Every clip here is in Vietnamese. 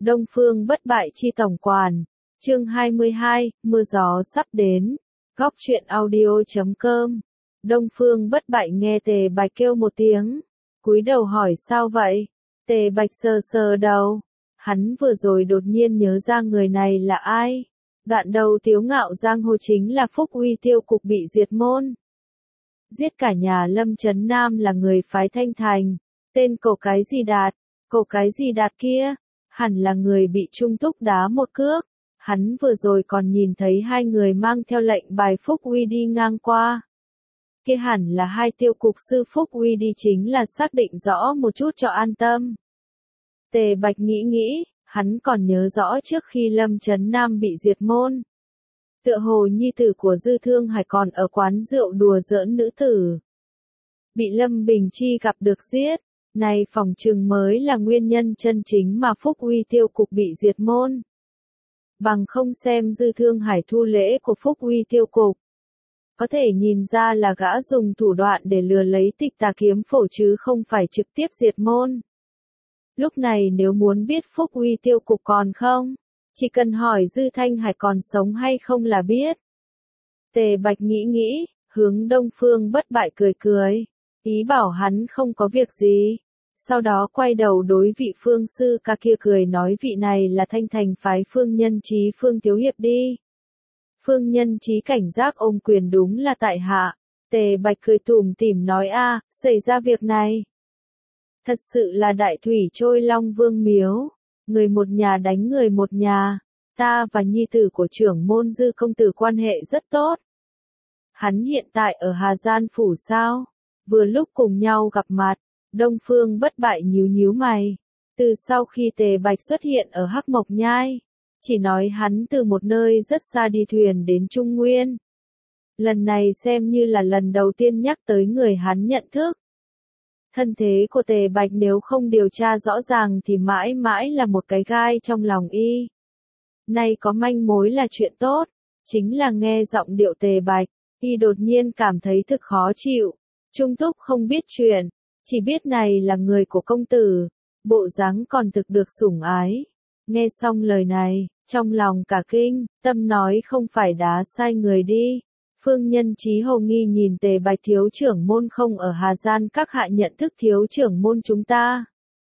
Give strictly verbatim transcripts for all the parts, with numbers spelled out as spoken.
Đông Phương bất bại chi tổng quản. Chương hai mươi hai, mưa gió sắp đến. Góc truyện audio chấm com. Đông Phương bất bại nghe Tề Bạch kêu một tiếng, cúi đầu hỏi sao vậy? Tề Bạch sờ sờ đầu, hắn vừa rồi đột nhiên nhớ ra người này là ai. Đoạn đầu tiếu ngạo giang hồ chính là Phúc Uy tiêu cục bị diệt môn. Giết cả nhà Lâm Chấn Nam là người phái Thanh Thành, tên cậu cái gì đạt, cậu cái gì đạt kia, hẳn là người bị Trung Túc đá một cước. Hắn vừa rồi còn nhìn thấy hai người mang theo lệnh bài Phúc Uy đi ngang qua. Kia hẳn là hai tiêu cục sư Phúc Uy đi chính là xác định rõ một chút cho an tâm. Tề Bạch nghĩ nghĩ, hắn còn nhớ rõ trước khi Lâm Chấn Nam bị diệt môn. Tựa hồ nhi tử của Dư Thương Hải còn ở quán rượu đùa giỡn nữ tử. Bị Lâm Bình Chi gặp được giết, này phòng trừng mới là nguyên nhân chân chính mà Phúc Uy tiêu cục bị diệt môn. Bằng không xem Dư Thương Hải thu lễ của Phúc Uy tiêu cục, có thể nhìn ra là gã dùng thủ đoạn để lừa lấy Tịch Tà kiếm phổ chứ không phải trực tiếp diệt môn. Lúc này nếu muốn biết Phúc Uy tiêu cục còn không, chỉ cần hỏi Dư Thanh Hải còn sống hay không là biết. Tề Bạch nghĩ nghĩ, hướng Đông Phương bất bại cười cười, ý bảo hắn không có việc gì. Sau đó quay đầu đối vị Phương sư ca kia cười nói vị này là Thanh Thành phái Phương Nhân Chí Phương Thiếu Hiệp đi. Phương Nhân Chí cảnh giác ôm quyền đúng là tại hạ. Tề Bạch cười tủm tỉm nói a, xảy ra việc này. Thật sự là đại thủy trôi Long Vương miếu, người một nhà đánh người một nhà, ta và nhi tử của trưởng môn Dư công tử quan hệ rất tốt. Hắn hiện tại ở Hà Gian phủ sao? Vừa lúc cùng nhau gặp mặt. Đông Phương bất bại nhíu nhíu mày. Từ sau khi Tề Bạch xuất hiện ở Hắc Mộc Nhai, chỉ nói hắn từ một nơi rất xa đi thuyền đến Trung Nguyên. Lần này xem như là lần đầu tiên nhắc tới người hắn nhận thức. Thân thế của Tề Bạch nếu không điều tra rõ ràng thì mãi mãi là một cái gai trong lòng y. Nay có manh mối là chuyện tốt, chính là nghe giọng điệu Tề Bạch, y đột nhiên cảm thấy thực khó chịu. Trung Túc không biết chuyện, chỉ biết này là người của công tử, bộ dáng còn thực được sủng ái. Nghe xong lời này, trong lòng cả kinh, tâm nói không phải đá sai người đi. Phương Nhân Chí hồ nghi nhìn Tề Bạch thiếu trưởng môn không ở Hà Gian các hạ nhận thức thiếu trưởng môn chúng ta.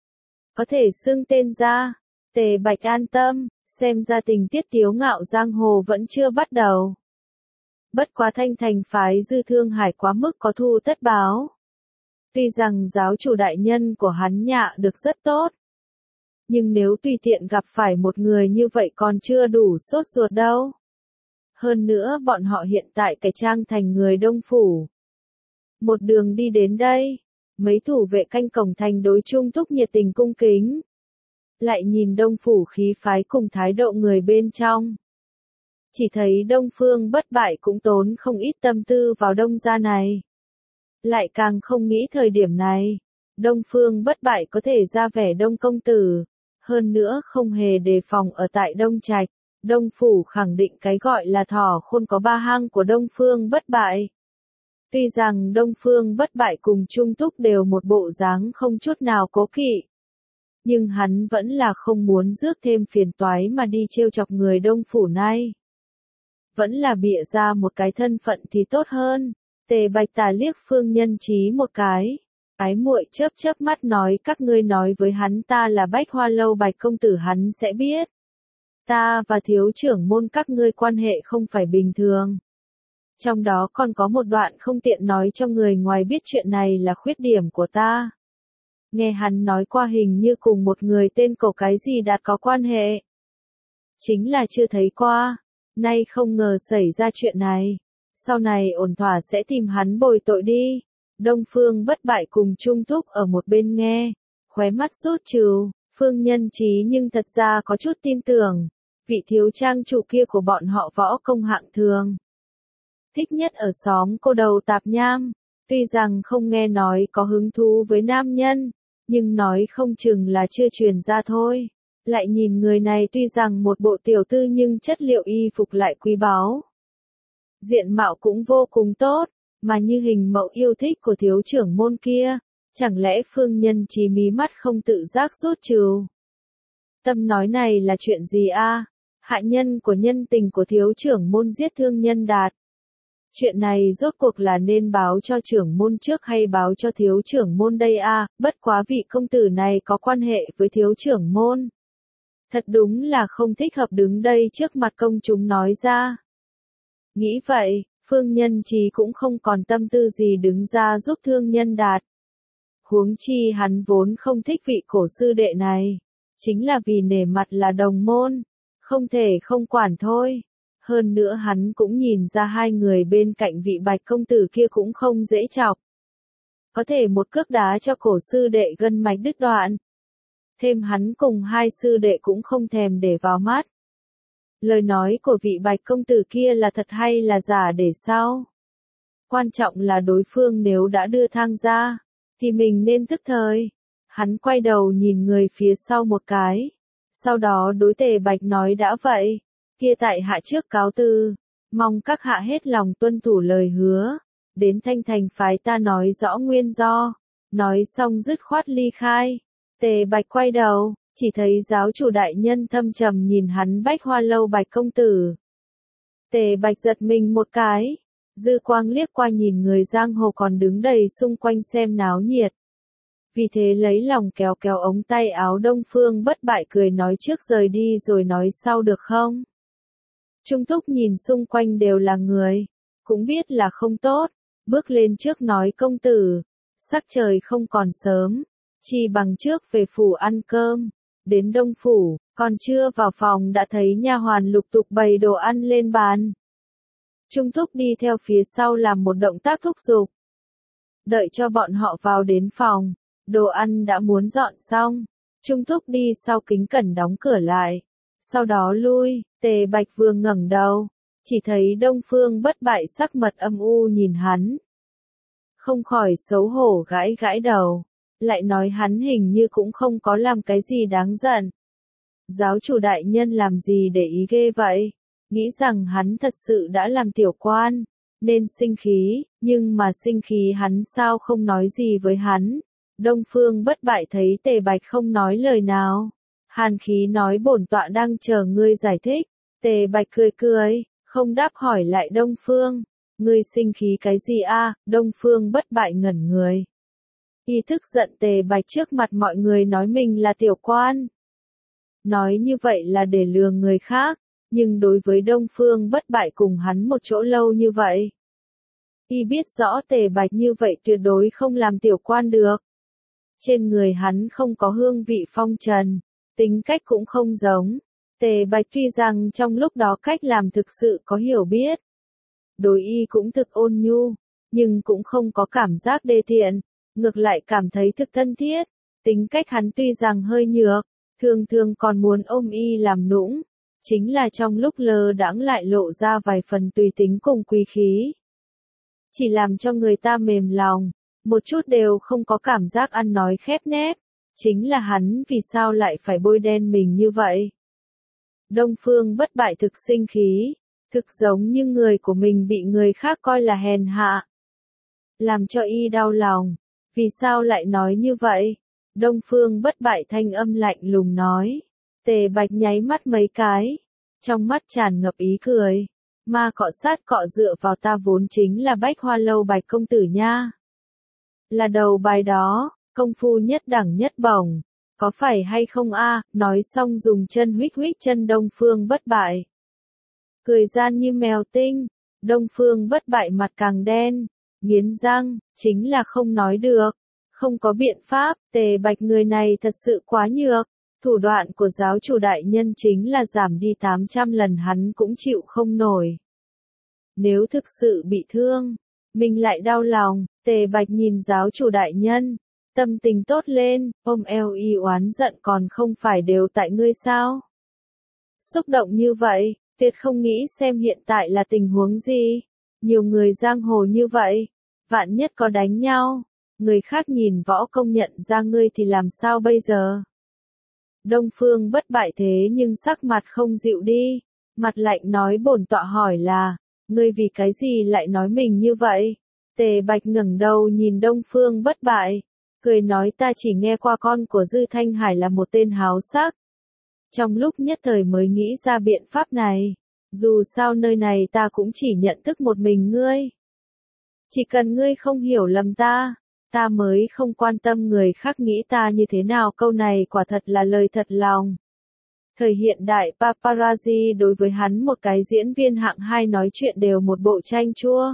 Có thể xưng tên ra, Tề Bạch an tâm, xem ra tình tiết tiếu ngạo giang hồ vẫn chưa bắt đầu. Bất quá Thanh Thành phái Dư Thương Hải quá mức có thu tất báo. Tuy rằng giáo chủ đại nhân của hắn nhạ được rất tốt, nhưng nếu tùy tiện gặp phải một người như vậy còn chưa đủ sốt ruột đâu. Hơn nữa bọn họ hiện tại cải trang thành người Đông Phủ. Một đường đi đến đây, mấy thủ vệ canh cổng thành đối Trung Túc nhiệt tình cung kính. Lại nhìn Đông Phủ khí phái cùng thái độ người bên trong. Chỉ thấy Đông Phương bất bại cũng tốn không ít tâm tư vào Đông gia này. Lại càng không nghĩ thời điểm này, Đông Phương bất bại có thể ra vẻ Đông công tử. Hơn nữa không hề đề phòng ở tại Đông Trạch. Đông Phủ khẳng định cái gọi là thỏ khôn có ba hang của Đông Phương bất bại. Tuy rằng Đông Phương bất bại cùng Trung Túc đều một bộ dáng không chút nào cố kỵ. Nhưng hắn vẫn là không muốn rước thêm phiền toái mà đi trêu chọc người Đông Phủ này. Vẫn là bịa ra một cái thân phận thì tốt hơn. Tề Bạch tà liếc Phương Nhân Chí một cái. Ái muội chớp chớp mắt nói các ngươi nói với hắn ta là Bách Hoa Lâu Bạch công tử hắn sẽ biết. Ta và thiếu trưởng môn các ngươi quan hệ không phải bình thường. Trong đó còn có một đoạn không tiện nói cho người ngoài biết chuyện này là khuyết điểm của ta. Nghe hắn nói qua hình như cùng một người tên cậu cái gì đạt có quan hệ. Chính là chưa thấy qua, nay không ngờ xảy ra chuyện này. Sau này ổn thỏa sẽ tìm hắn bồi tội đi. Đông Phương bất bại cùng Trung Túc ở một bên nghe, khóe mắt rút trừ. Phương Nhân Chí nhưng thật ra có chút tin tưởng, vị thiếu trang chủ kia của bọn họ võ công hạng thường. Thích nhất ở xóm cô đầu tạp nham, tuy rằng không nghe nói có hứng thú với nam nhân, nhưng nói không chừng là chưa truyền ra thôi. Lại nhìn người này tuy rằng một bộ tiểu tư nhưng chất liệu y phục lại quý báu. Diện mạo cũng vô cùng tốt, mà như hình mẫu yêu thích của thiếu trưởng môn kia. Chẳng lẽ Phương Nhân Chí mí mắt không tự giác rút trừ. Tâm nói này là chuyện gì a? Hại nhân của nhân tình của thiếu trưởng môn giết thương nhân Đạt. Chuyện này rốt cuộc là nên báo cho trưởng môn trước hay báo cho thiếu trưởng môn đây a? Bất quá vị công tử này có quan hệ với thiếu trưởng môn. Thật đúng là không thích hợp đứng đây trước mặt công chúng nói ra. Nghĩ vậy, Phương Nhân Trí cũng không còn tâm tư gì đứng ra giúp thương nhân Đạt. Huống chi hắn vốn không thích vị cổ sư đệ này. Chính là vì nể mặt là đồng môn. Không thể không quản thôi. Hơn nữa hắn cũng nhìn ra hai người bên cạnh vị Bạch công tử kia cũng không dễ chọc. Có thể một cước đá cho cổ sư đệ gân mạch đứt đoạn. Thêm hắn cùng hai sư đệ cũng không thèm để vào mắt. Lời nói của vị Bạch công tử kia là thật hay là giả để sau. Quan trọng là đối phương nếu đã đưa thang ra, thì mình nên thức thời. Hắn quay đầu nhìn người phía sau một cái. Sau đó đối Tề Bạch nói đã vậy. Kia tại hạ trước cáo từ. Mong các hạ hết lòng tuân thủ lời hứa. Đến Thanh Thành phái ta nói rõ nguyên do. Nói xong dứt khoát ly khai. Tề Bạch quay đầu, chỉ thấy giáo chủ đại nhân thâm trầm nhìn hắn Bách Hoa Lâu Bạch công tử. Tề Bạch giật mình một cái. Dư quang liếc qua nhìn người giang hồ còn đứng đầy xung quanh xem náo nhiệt. Vì thế lấy lòng kéo kéo ống tay áo Đông Phương Bất Bại cười nói trước rời đi rồi nói sau được không? Trung Thúc nhìn xung quanh đều là người, cũng biết là không tốt, bước lên trước nói công tử, sắc trời không còn sớm, chi bằng trước về phủ ăn cơm, đến Đông phủ, còn chưa vào phòng đã thấy nha hoàn lục tục bày đồ ăn lên bàn. Trung Thúc đi theo phía sau làm một động tác thúc giục. Đợi cho bọn họ vào đến phòng, đồ ăn đã muốn dọn xong, Trung Thúc đi sau kính cẩn đóng cửa lại, sau đó lui, Tề Bạch vừa ngẩng đầu, chỉ thấy Đông Phương Bất Bại sắc mặt âm u nhìn hắn. Không khỏi xấu hổ gãi gãi đầu, lại nói hắn hình như cũng không có làm cái gì đáng giận. Giáo chủ đại nhân làm gì để ý ghê vậy, nghĩ rằng hắn thật sự đã làm tiểu quan, nên sinh khí, nhưng mà sinh khí hắn sao không nói gì với hắn. Đông Phương Bất Bại thấy Tề Bạch không nói lời nào. Hàn khí nói bổn tọa đang chờ ngươi giải thích. Tề Bạch cười cười, không đáp hỏi lại Đông Phương. Ngươi sinh khí cái gì a? Đông Phương Bất Bại ngẩn người. Y thức giận Tề Bạch trước mặt mọi người nói mình là tiểu quan. Nói như vậy là để lừa người khác, nhưng đối với Đông Phương Bất Bại cùng hắn một chỗ lâu như vậy. Y biết rõ Tề Bạch như vậy tuyệt đối không làm tiểu quan được. Trên người hắn không có hương vị phong trần, tính cách cũng không giống. Tề Bạch tuy rằng trong lúc đó cách làm thực sự có hiểu biết. Đối y cũng thực ôn nhu, nhưng cũng không có cảm giác đê tiện, ngược lại cảm thấy thực thân thiết. Tính cách hắn tuy rằng hơi nhược, thường thường còn muốn ôm y làm nũng, chính là trong lúc lơ đãng lại lộ ra vài phần tùy tính cùng quý khí. Chỉ làm cho người ta mềm lòng. Một chút đều không có cảm giác ăn nói khép nép, chính là hắn vì sao lại phải bôi đen mình như vậy. Đông Phương Bất Bại thực sinh khí, thực giống như người của mình bị người khác coi là hèn hạ. Làm cho y đau lòng, vì sao lại nói như vậy? Đông Phương Bất Bại thanh âm lạnh lùng nói. Tề Bạch nháy mắt mấy cái, trong mắt tràn ngập ý cười. Ma cọ sát cọ dựa vào ta vốn chính là Bách Hoa Lâu Bạch công tử nha. Là đầu bài đó, công phu nhất đẳng nhất bổng, có phải hay không a? Nói xong dùng chân huých huých chân Đông Phương Bất Bại. Cười gian như mèo tinh, Đông Phương Bất Bại mặt càng đen, nghiến răng, chính là không nói được, không có biện pháp, Tề Bạch người này thật sự quá nhược, thủ đoạn của giáo chủ đại nhân chính là giảm đi tám trăm lần hắn cũng chịu không nổi. Nếu thực sự bị thương, mình lại đau lòng. Tề Bạch nhìn giáo chủ đại nhân, tâm tình tốt lên, ôm eo y oán giận còn không phải đều tại ngươi sao? Xúc động như vậy, tuyệt không nghĩ xem hiện tại là tình huống gì. Nhiều người giang hồ như vậy, vạn nhất có đánh nhau, người khác nhìn võ công nhận ra ngươi thì làm sao bây giờ? Đông Phương Bất Bại thế nhưng sắc mặt không dịu đi, mặt lạnh nói bổn tọa hỏi là, ngươi vì cái gì lại nói mình như vậy? Tề Bạch ngẩng đầu nhìn Đông Phương Bất Bại, cười nói ta chỉ nghe qua con của Dư Thanh Hải là một tên háo sắc. Trong lúc nhất thời mới nghĩ ra biện pháp này. Dù sao nơi này ta cũng chỉ nhận thức một mình ngươi. Chỉ cần ngươi không hiểu lầm ta, ta mới không quan tâm người khác nghĩ ta như thế nào. Câu này quả thật là lời thật lòng. Thời hiện đại paparazzi đối với hắn một cái diễn viên hạng hai nói chuyện đều một bộ chanh chua.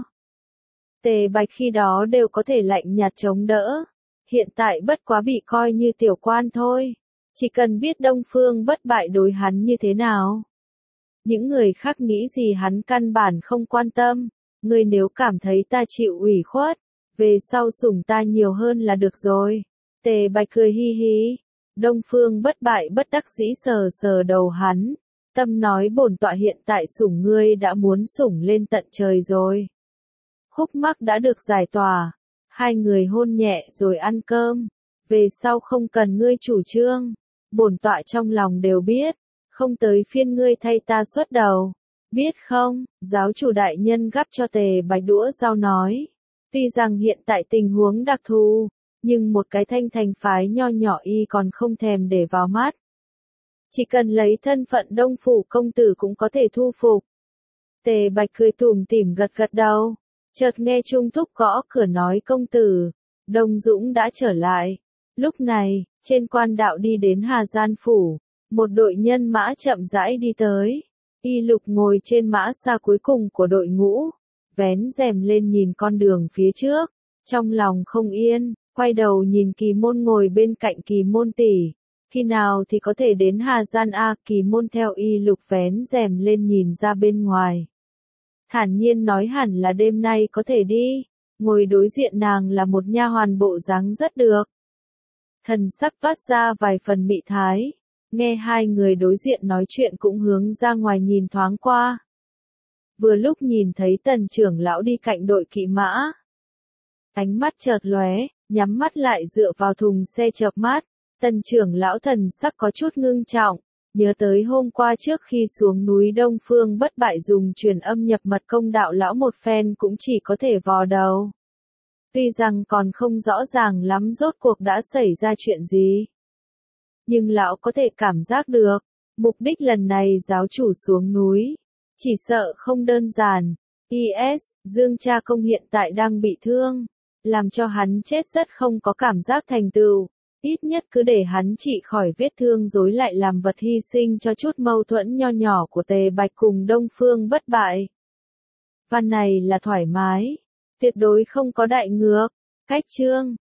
Tề Bạch khi đó đều có thể lạnh nhạt chống đỡ. Hiện tại bất quá bị coi như tiểu quan thôi. Chỉ cần biết Đông Phương Bất Bại đối hắn như thế nào. Những người khác nghĩ gì hắn căn bản không quan tâm. Ngươi nếu cảm thấy ta chịu ủy khuất, về sau sủng ta nhiều hơn là được rồi. Tề Bạch cười hi hi. Đông Phương Bất Bại bất đắc dĩ sờ sờ đầu hắn. Tâm nói bổn tọa hiện tại sủng ngươi đã muốn sủng lên tận trời rồi. Khúc mắc đã được giải tỏa. Hai người hôn nhẹ rồi ăn cơm. Về sau không cần ngươi chủ trương. Bổn tọa trong lòng đều biết. Không tới phiên ngươi thay ta xuất đầu. Biết không, giáo chủ đại nhân gắp cho Tề Bạch đũa dao nói. Tuy rằng hiện tại tình huống đặc thù, nhưng một cái thanh thành phái nho nhỏ y còn không thèm để vào mắt. Chỉ cần lấy thân phận Đông Phủ công tử cũng có thể thu phục. Tề Bạch cười tủm tỉm gật gật đầu. Chợt nghe Trung Thúc gõ cửa nói công tử, Đông Dũng đã trở lại. Lúc này, trên quan đạo đi đến Hà Gian Phủ, một đội nhân mã chậm rãi đi tới. Y Lục ngồi trên mã xa cuối cùng của đội ngũ, vén rèm lên nhìn con đường phía trước, trong lòng không yên, quay đầu nhìn Kỳ Môn ngồi bên cạnh Kỳ Môn tỷ. Khi nào thì có thể đến Hà Gian a? Kỳ Môn theo Y Lục vén rèm lên nhìn ra bên ngoài. Thản nhiên nói hẳn là đêm nay có thể đi. Ngồi đối diện nàng là một nha hoàn bộ dáng rất được. Thần sắc toát ra vài phần mị thái. Nghe hai người đối diện nói chuyện cũng hướng ra ngoài nhìn thoáng qua. Vừa lúc nhìn thấy Tần trưởng lão đi cạnh đội kỵ mã. Ánh mắt chợt lóe, nhắm mắt lại dựa vào thùng xe chợp mắt. Tần trưởng lão thần sắc có chút ngưng trọng. Nhớ tới hôm qua trước khi xuống núi Đông Phương Bất Bại dùng truyền âm nhập mật công đạo lão một phen cũng chỉ có thể vò đầu. Tuy rằng còn không rõ ràng lắm rốt cuộc đã xảy ra chuyện gì. Nhưng lão có thể cảm giác được, mục đích lần này giáo chủ xuống núi, chỉ sợ không đơn giản. i ét, Dương Cha Công hiện tại đang bị thương, làm cho hắn chết rất không có cảm giác thành tựu. Ít nhất cứ để hắn trị khỏi vết thương rồi lại làm vật hy sinh cho chút mâu thuẫn nho nhỏ của Tề Bạch cùng Đông Phương Bất Bại. Văn này là thoải mái, tuyệt đối không có đại ngược. Cách chương